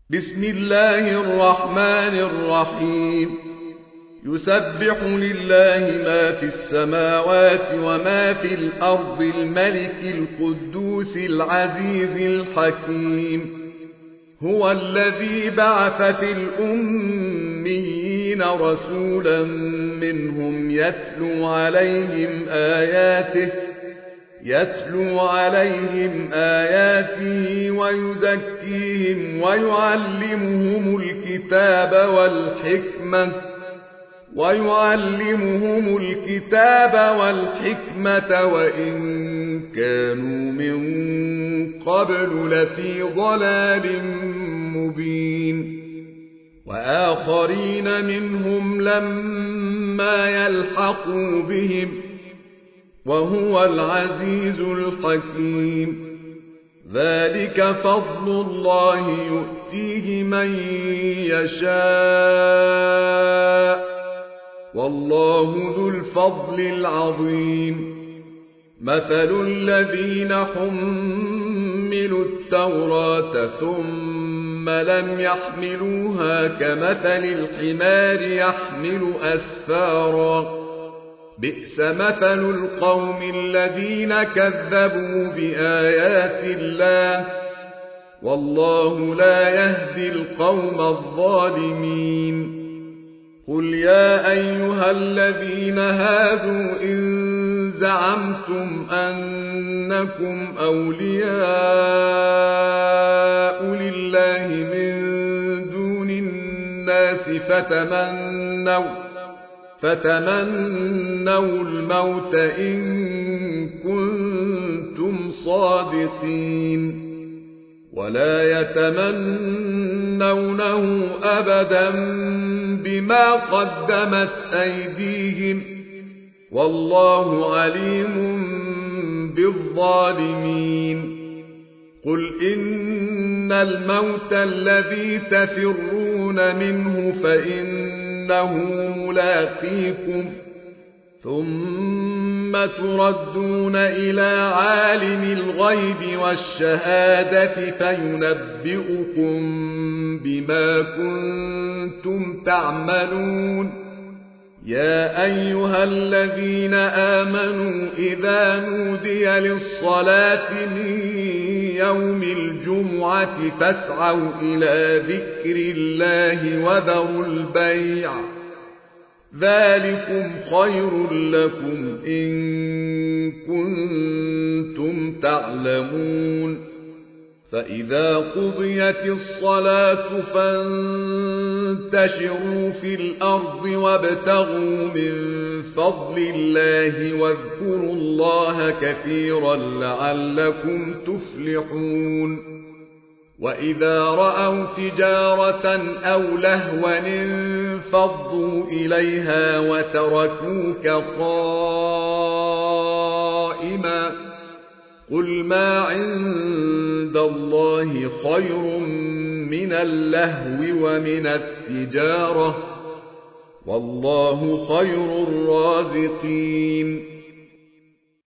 بسم الله الرحمن الرحيم. يسبح لله ما في السماوات وما في الأرض الملك القدوس العزيز الحكيم. هو الذي بعث في الأميين رسولا منهم يتلو عليهم آياته ويزكيهم ويعلمهم الكتاب والحكمة وإن كانوا من قبل لفي ضلال مبين. وآخرين منهم لما يلحقوا بهم وهو العزيز الحكيم. ذلك فضل الله يؤتيه من يشاء والله ذو الفضل العظيم. مثل الذين حملوا التوراة ثم لم يحملوها كمثل الحمار يحمل أسفارا. بئس مثل القوم الذين كذبوا بآيات الله والله لا يهدي القوم الظالمين. قل يا أيها الذين هادوا إن زعمتم أنكم أولياء لله من دون الناس فتمنوا الموت إن كنتم صادقين ولا يتمنونه أبدا بما قدمت أيديهم والله عليم بالظالمين. قل إن الموت الذي تفرون منه فإنه ملاقيكم ثم تردون إلى عالم الغيب والشهادة فينبئكم بما كنتم تعملون. يا أيها الذين آمنوا إذا نودي للصلاة من يوم الجمعة فاسعوا إلى ذكر الله وذروا البيع ذلكم خير لكم إن كنتم تعلمون. فإذا قضيت الصلاة فانتشروا في الأرض وابتغوا من فضل الله واذكروا الله كثيرا لعلكم تفلحون. وإذا رأوا تجارة أو لهوا انفضوا إليها وتركوك قائما. قل ما عند الله خير من اللهو ومن التجارة والله خير الرازقين.